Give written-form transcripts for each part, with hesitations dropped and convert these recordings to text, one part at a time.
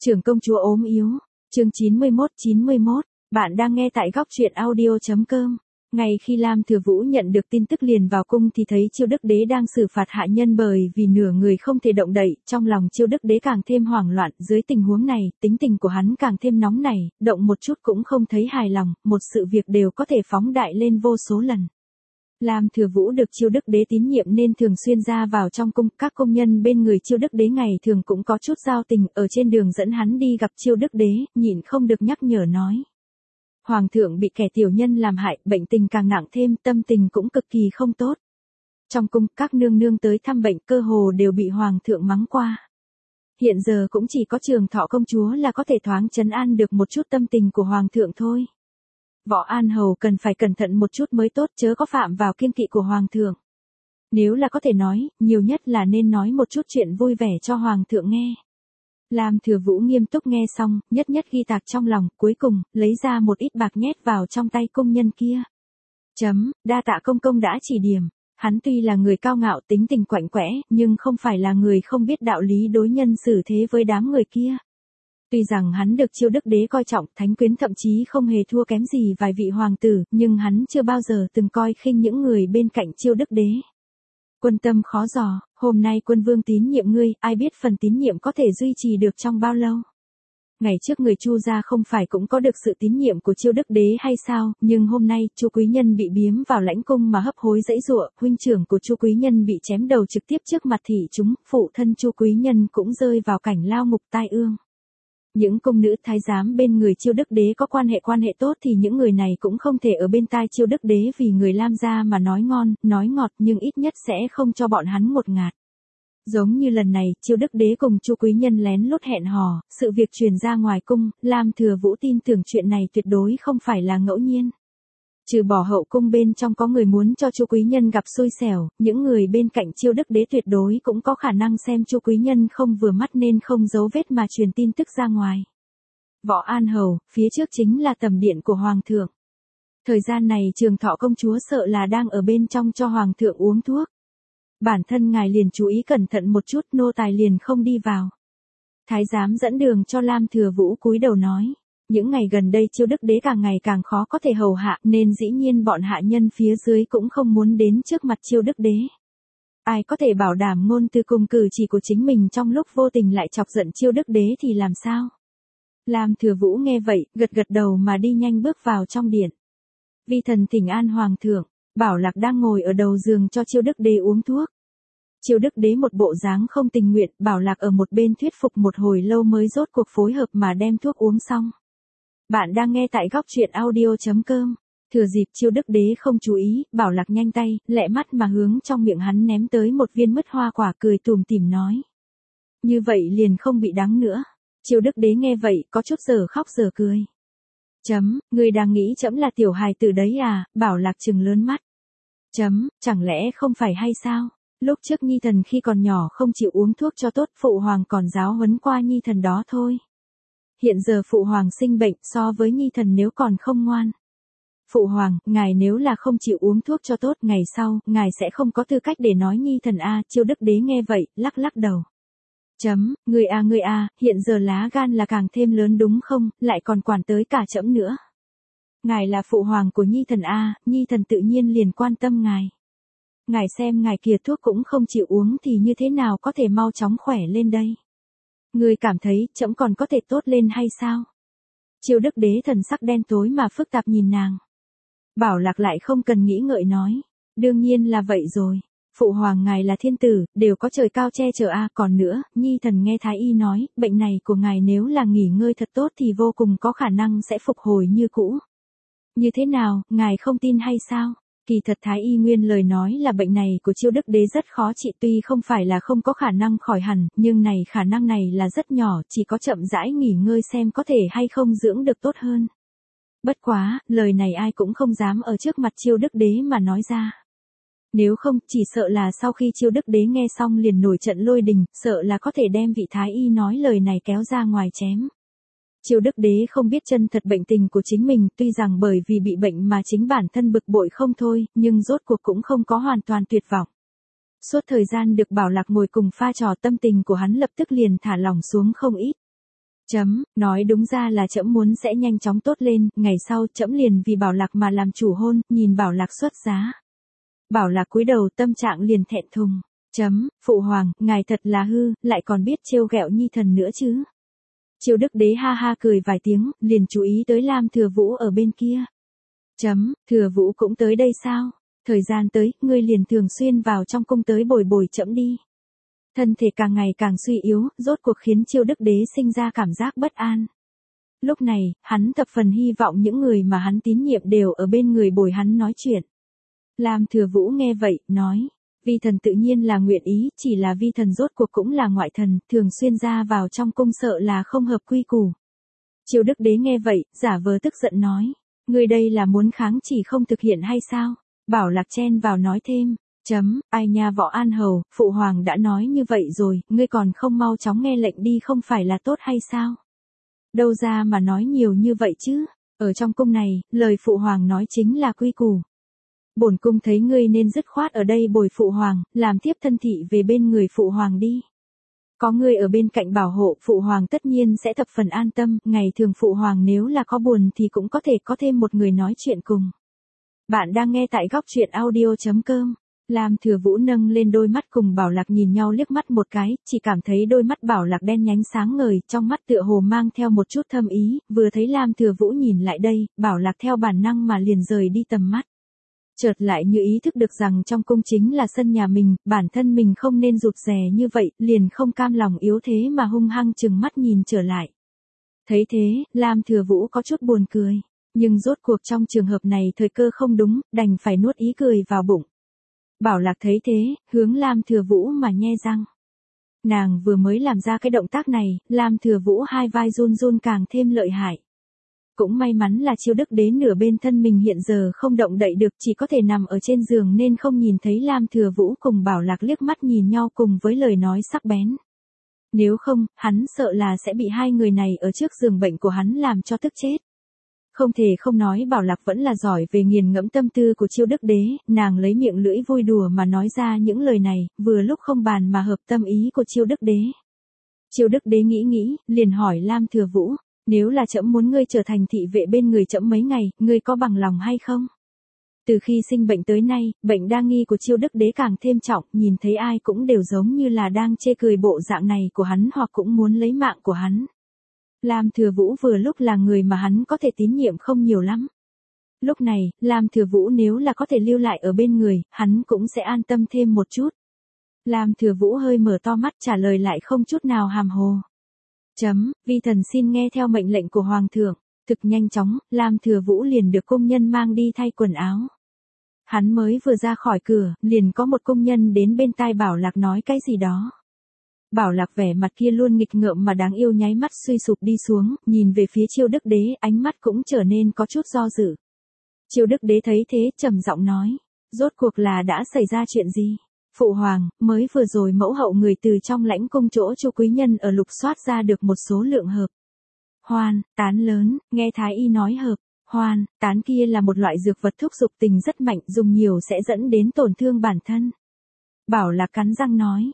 Trưởng công chúa ốm yếu, chương 91, bạn đang nghe tại góc truyện audio.com. Ngay khi Lam Thừa Vũ nhận được tin tức liền vào cung thì thấy Chiêu Đức Đế đang xử phạt hạ nhân bởi vì nửa người không thể động đậy, trong lòng Chiêu Đức Đế càng thêm hoảng loạn, dưới tình huống này, tính tình của hắn càng thêm nóng nảy, động một chút cũng không thấy hài lòng, một sự việc đều có thể phóng đại lên vô số lần. Lam Thừa Vũ được Chiêu Đức Đế tín nhiệm nên thường xuyên ra vào trong cung, các công nhân bên người Chiêu Đức Đế ngày thường cũng có chút giao tình, ở trên đường dẫn hắn đi gặp Chiêu Đức Đế, nhịn không được nhắc nhở nói. Hoàng thượng bị kẻ tiểu nhân làm hại, bệnh tình càng nặng thêm, tâm tình cũng cực kỳ không tốt. Trong cung, các nương nương tới thăm bệnh cơ hồ đều bị hoàng thượng mắng qua. Hiện giờ cũng chỉ có Trường Thọ công chúa là có thể thoáng trấn an được một chút tâm tình của hoàng thượng thôi. Võ An Hầu cần phải cẩn thận một chút mới tốt, chớ có phạm vào kiêng kỵ của hoàng thượng. Nếu là có thể nói, nhiều nhất là nên nói một chút chuyện vui vẻ cho hoàng thượng nghe. Lam Thừa Vũ nghiêm túc nghe xong, nhất nhất ghi tạc trong lòng, cuối cùng, lấy ra một ít bạc nhét vào trong tay công nhân kia. Đa tạ công công đã chỉ điểm. Hắn tuy là người cao ngạo tính tình quạnh quẽ, nhưng không phải là người không biết đạo lý đối nhân xử thế với đám người kia. Tuy rằng hắn được Chiêu Đức Đế coi trọng, thánh quyến thậm chí không hề thua kém gì vài vị hoàng tử, nhưng hắn chưa bao giờ từng coi khinh những người bên cạnh Chiêu Đức Đế. Quân tâm khó dò, hôm nay quân vương tín nhiệm ngươi, ai biết phần tín nhiệm có thể duy trì được trong bao lâu. Ngày trước người Chu gia không phải cũng có được sự tín nhiệm của Chiêu Đức Đế hay sao, nhưng hôm nay, Chu quý nhân bị biếm vào lãnh cung mà hấp hối dãy giụa, huynh trưởng của Chu quý nhân bị chém đầu trực tiếp trước mặt thị chúng, phụ thân Chu quý nhân cũng rơi vào cảnh lao ngục tai ương. Những công nữ thái giám bên người Chiêu Đức Đế có quan hệ tốt thì những người này cũng không thể ở bên tai Chiêu Đức Đế vì người Lam gia mà nói ngon, nói ngọt, nhưng ít nhất sẽ không cho bọn hắn ngột ngạt. Giống như lần này, Chiêu Đức Đế cùng Chu quý nhân lén lút hẹn hò, sự việc truyền ra ngoài cung, Lam Thừa Vũ tin tưởng chuyện này tuyệt đối không phải là ngẫu nhiên. Trừ bỏ hậu cung bên trong có người muốn cho Chu quý nhân gặp xui xẻo, những người bên cạnh Chiêu Đức Đế tuyệt đối cũng có khả năng xem Chu quý nhân không vừa mắt nên không giấu vết mà truyền tin tức ra ngoài. Võ An Hầu, phía trước chính là tầm điện của hoàng thượng. Thời gian này Trường Thọ công chúa sợ là đang ở bên trong cho hoàng thượng uống thuốc. Bản thân ngài liền chú ý cẩn thận một chút, nô tài liền không đi vào. Thái giám dẫn đường cho Lam Thừa Vũ cúi đầu nói. Những ngày gần đây Chiêu Đức Đế càng ngày càng khó có thể hầu hạ nên dĩ nhiên bọn hạ nhân phía dưới cũng không muốn đến trước mặt Chiêu Đức Đế. Ai có thể bảo đảm ngôn từ cùng cử chỉ của chính mình trong lúc vô tình lại chọc giận Chiêu Đức Đế thì làm sao? Lam Thừa Vũ nghe vậy, gật đầu mà đi nhanh bước vào trong điện. Vi thần thỉnh an hoàng thượng, Bảo Lạc đang ngồi ở đầu giường cho Chiêu Đức Đế uống thuốc. Chiêu Đức Đế một bộ dáng không tình nguyện, Bảo Lạc ở một bên thuyết phục một hồi lâu mới rốt cuộc phối hợp mà đem thuốc uống xong. Bạn đang nghe tại góc truyện audio.com. Thừa dịp Chiêu Đức Đế không chú ý, Bảo Lạc nhanh tay, lẹ mắt mà hướng trong miệng hắn ném tới một viên mứt hoa quả, cười tủm tỉm nói. Như vậy liền không bị đắng nữa. Chiêu Đức Đế nghe vậy, có chút giờ khóc giờ cười. Người đang nghĩ trẫm là tiểu hài tử đấy à? Bảo Lạc trừng lớn mắt. Chẳng lẽ không phải hay sao? Lúc trước Nhi thần khi còn nhỏ không chịu uống thuốc cho tốt, phụ hoàng còn giáo huấn qua Nhi thần đó thôi. Hiện giờ phụ hoàng sinh bệnh, so với Nhi thần nếu còn không ngoan. Phụ hoàng, ngài nếu là không chịu uống thuốc cho tốt, ngày sau, ngài sẽ không có tư cách để nói Nhi thần a. Chiêu Đức Đế nghe vậy, lắc đầu. Người a, hiện giờ lá gan là càng thêm lớn đúng không, lại còn quản tới cả trẫm nữa. Ngài là phụ hoàng của Nhi thần a, Nhi thần tự nhiên liền quan tâm ngài. Ngài xem ngài kia thuốc cũng không chịu uống thì như thế nào có thể mau chóng khỏe lên đây. Người cảm thấy trẫm còn có thể tốt lên hay sao? Chiêu Đức Đế thần sắc đen tối mà phức tạp nhìn nàng. Bảo Lạc lại không cần nghĩ ngợi nói. Đương nhiên là vậy rồi. Phụ hoàng ngài là thiên tử, đều có trời cao che chở a. Còn nữa, Nhi thần nghe Thái y nói, bệnh này của ngài nếu là nghỉ ngơi thật tốt thì vô cùng có khả năng sẽ phục hồi như cũ. Như thế nào, ngài không tin hay sao? Kỳ thật Thái y nguyên lời nói là bệnh này của Chiêu Đức Đế rất khó trị, tuy không phải là không có khả năng khỏi hẳn, nhưng khả năng này là rất nhỏ, chỉ có chậm rãi nghỉ ngơi xem có thể hay không dưỡng được tốt hơn. Bất quá, lời này ai cũng không dám ở trước mặt Chiêu Đức Đế mà nói ra. Nếu không, chỉ sợ là sau khi Chiêu Đức Đế nghe xong liền nổi trận lôi đình, sợ là có thể đem vị Thái y nói lời này kéo ra ngoài chém. Chiêu Đức Đế không biết chân thật bệnh tình của chính mình, tuy rằng bởi vì bị bệnh mà chính bản thân bực bội không thôi, nhưng rốt cuộc cũng không có hoàn toàn tuyệt vọng. Suốt thời gian được Bảo Lạc ngồi cùng pha trò, tâm tình của hắn lập tức liền thả lỏng xuống không ít. Nói đúng ra là trẫm muốn sẽ nhanh chóng tốt lên, ngày sau trẫm liền vì Bảo Lạc mà làm chủ hôn, nhìn Bảo Lạc xuất giá. Bảo Lạc cúi đầu tâm trạng liền thẹn thùng. Phụ hoàng, ngài thật là hư, lại còn biết trêu ghẹo nhi thần nữa chứ. Chiêu Đức Đế ha ha cười vài tiếng, liền chú ý tới Lam Thừa Vũ ở bên kia. Thừa Vũ cũng tới đây sao? Thời gian tới, ngươi liền thường xuyên vào trong cung tới bồi bồi trẫm đi. Thân thể càng ngày càng suy yếu, rốt cuộc khiến Chiêu Đức Đế sinh ra cảm giác bất an. Lúc này, hắn thập phần hy vọng những người mà hắn tín nhiệm đều ở bên người bồi hắn nói chuyện. Lam Thừa Vũ nghe vậy, nói. Vi thần tự nhiên là nguyện ý, chỉ là vi thần rốt cuộc cũng là ngoại thần, thường xuyên ra vào trong cung sợ là không hợp quy củ. Chiêu Đức Đế nghe vậy, giả vờ tức giận nói. Ngươi đây là muốn kháng chỉ không thực hiện hay sao? Bảo Lạc chen vào nói thêm. Ai nha Võ An Hầu, phụ hoàng đã nói như vậy rồi, ngươi còn không mau chóng nghe lệnh đi không phải là tốt hay sao? Đâu ra mà nói nhiều như vậy chứ? Ở trong cung này, lời phụ hoàng nói chính là quy củ. Bổn cung thấy ngươi nên dứt khoát ở đây bồi phụ hoàng, làm tiếp thân thị về bên người phụ hoàng đi. Có ngươi ở bên cạnh bảo hộ, phụ hoàng tất nhiên sẽ thập phần an tâm, ngày thường phụ hoàng nếu là có buồn thì cũng có thể có thêm một người nói chuyện cùng. Bạn đang nghe tại góc truyện audio.com. Lam Thừa Vũ nâng lên đôi mắt cùng Bảo Lạc nhìn nhau liếc mắt một cái, chỉ cảm thấy đôi mắt Bảo Lạc đen nhánh sáng ngời, trong mắt tựa hồ mang theo một chút thâm ý, vừa thấy Lam Thừa Vũ nhìn lại đây, Bảo Lạc theo bản năng mà liền rời đi tầm mắt. Chợt lại như ý thức được rằng trong cung chính là sân nhà mình, bản thân mình không nên rụt rè như vậy, liền không cam lòng yếu thế mà hung hăng chừng mắt nhìn trở lại. Thấy thế, Lam Thừa Vũ có chút buồn cười, nhưng rốt cuộc trong trường hợp này thời cơ không đúng, đành phải nuốt ý cười vào bụng. Bảo Lạc thấy thế, hướng Lam Thừa Vũ mà nhe răng. Nàng vừa mới làm ra cái động tác này, Lam Thừa Vũ hai vai run run càng thêm lợi hại. Cũng may mắn là Chiêu Đức Đế nửa bên thân mình hiện giờ không động đậy được, chỉ có thể nằm ở trên giường nên không nhìn thấy Lam Thừa Vũ cùng Bảo Lạc liếc mắt nhìn nhau cùng với lời nói sắc bén. Nếu không, hắn sợ là sẽ bị hai người này ở trước giường bệnh của hắn làm cho tức chết. Không thể không nói Bảo Lạc vẫn là giỏi về nghiền ngẫm tâm tư của Chiêu Đức Đế, nàng lấy miệng lưỡi vui đùa mà nói ra những lời này, vừa lúc không bàn mà hợp tâm ý của Chiêu Đức Đế. Chiêu Đức Đế nghĩ, liền hỏi Lam Thừa Vũ, nếu là trẫm muốn ngươi trở thành thị vệ bên người trẫm mấy ngày, ngươi có bằng lòng hay không? Từ khi sinh bệnh tới nay, bệnh đa nghi của Chiêu Đức Đế càng thêm trọng, nhìn thấy ai cũng đều giống như là đang chê cười bộ dạng này của hắn hoặc cũng muốn lấy mạng của hắn. Lam Thừa Vũ vừa lúc là người mà hắn có thể tín nhiệm không nhiều lắm. Lúc này, Lam Thừa Vũ nếu là có thể lưu lại ở bên người, hắn cũng sẽ an tâm thêm một chút. Lam Thừa Vũ hơi mở to mắt trả lời lại không chút nào hàm hồ. Vi thần xin nghe theo mệnh lệnh của Hoàng thượng. Thực nhanh chóng, Lam Thừa Vũ liền được công nhân mang đi thay quần áo. Hắn mới vừa ra khỏi cửa, liền có một công nhân đến bên tai Bảo Lạc nói cái gì đó. Bảo Lạc vẻ mặt kia luôn nghịch ngợm mà đáng yêu nháy mắt suy sụp đi xuống, nhìn về phía Chiêu Đức Đế, ánh mắt cũng trở nên có chút do dự. Chiêu Đức Đế thấy thế trầm giọng nói, rốt cuộc là đã xảy ra chuyện gì? Phụ hoàng, mới vừa rồi mẫu hậu người từ trong lãnh cung chỗ Chu quý nhân ở lục soát ra được một số lượng hợp hoan, tán lớn, nghe thái y nói hợp hoan, tán kia là một loại dược vật thúc dục tình rất mạnh, dùng nhiều sẽ dẫn đến tổn thương bản thân. Bảo Lạc cắn răng nói,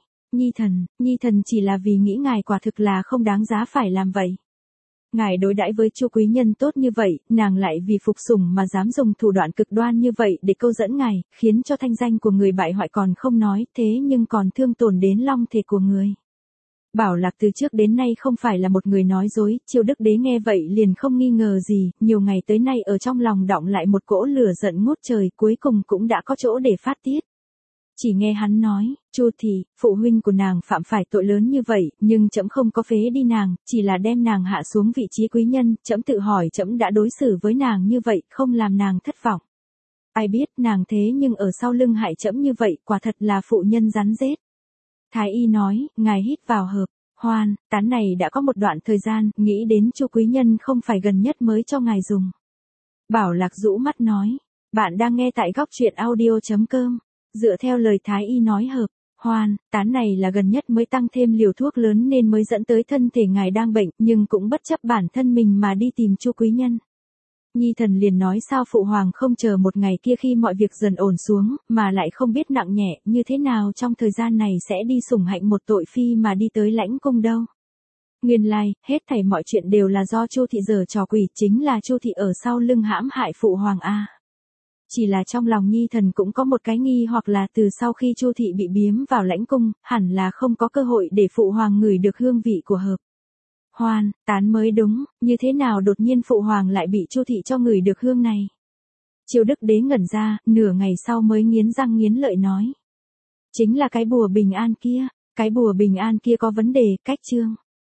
Nhi thần chỉ là vì nghĩ ngài quả thực là không đáng giá phải làm vậy. Ngài đối đãi với Chu quý nhân tốt như vậy, nàng lại vì phục sủng mà dám dùng thủ đoạn cực đoan như vậy để câu dẫn ngài, khiến cho thanh danh của người bại hoại còn không nói, thế nhưng còn thương tổn đến long thể của người. Bảo Lạc từ trước đến nay không phải là một người nói dối, Chiêu Đức Đế nghe vậy liền không nghi ngờ gì, nhiều ngày tới nay ở trong lòng đọng lại một cỗ lửa giận ngút trời, cuối cùng cũng đã có chỗ để phát tiết. Chỉ nghe hắn nói, Chu thị, phụ huynh của nàng phạm phải tội lớn như vậy, nhưng trẫm không có phế đi nàng, chỉ là đem nàng hạ xuống vị trí quý nhân, trẫm tự hỏi trẫm đã đối xử với nàng như vậy, không làm nàng thất vọng. Ai biết nàng thế nhưng ở sau lưng hại trẫm như vậy, quả thật là phụ nhân rắn rết. Thái y nói, ngài hít vào hợp hoan, tán này đã có một đoạn thời gian, nghĩ đến Chu quý nhân không phải gần nhất mới cho ngài dùng. Bảo Lạc rũ mắt nói, bạn đang nghe tại góc truyện audio.com. Dựa theo lời thái y nói hợp hoan, tán này là gần nhất mới tăng thêm liều thuốc lớn nên mới dẫn tới thân thể ngài đang bệnh, nhưng cũng bất chấp bản thân mình mà đi tìm Chu quý nhân. Nhi thần liền nói sao phụ hoàng không chờ một ngày kia khi mọi việc dần ổn xuống, mà lại không biết nặng nhẹ, như thế nào trong thời gian này sẽ đi sủng hạnh một tội phi mà đi tới lãnh cung đâu. Nguyên lai, hết thảy mọi chuyện đều là do Chu thị giở trò quỷ, chính là Chu thị ở sau lưng hãm hại phụ hoàng a. Chỉ là trong lòng Nhi thần cũng có một cái nghi hoặc là từ sau khi Chu thị bị biếm vào lãnh cung, hẳn là không có cơ hội để phụ hoàng ngửi được hương vị của hợp hoan tán mới đúng, như thế nào đột nhiên phụ hoàng lại bị Chu thị cho ngửi được hương này. Chiêu Đức Đế ngẩn ra, nửa ngày sau mới nghiến răng nghiến lợi nói. Chính là cái bùa bình an kia, cái bùa bình an kia có vấn đề, cách chương.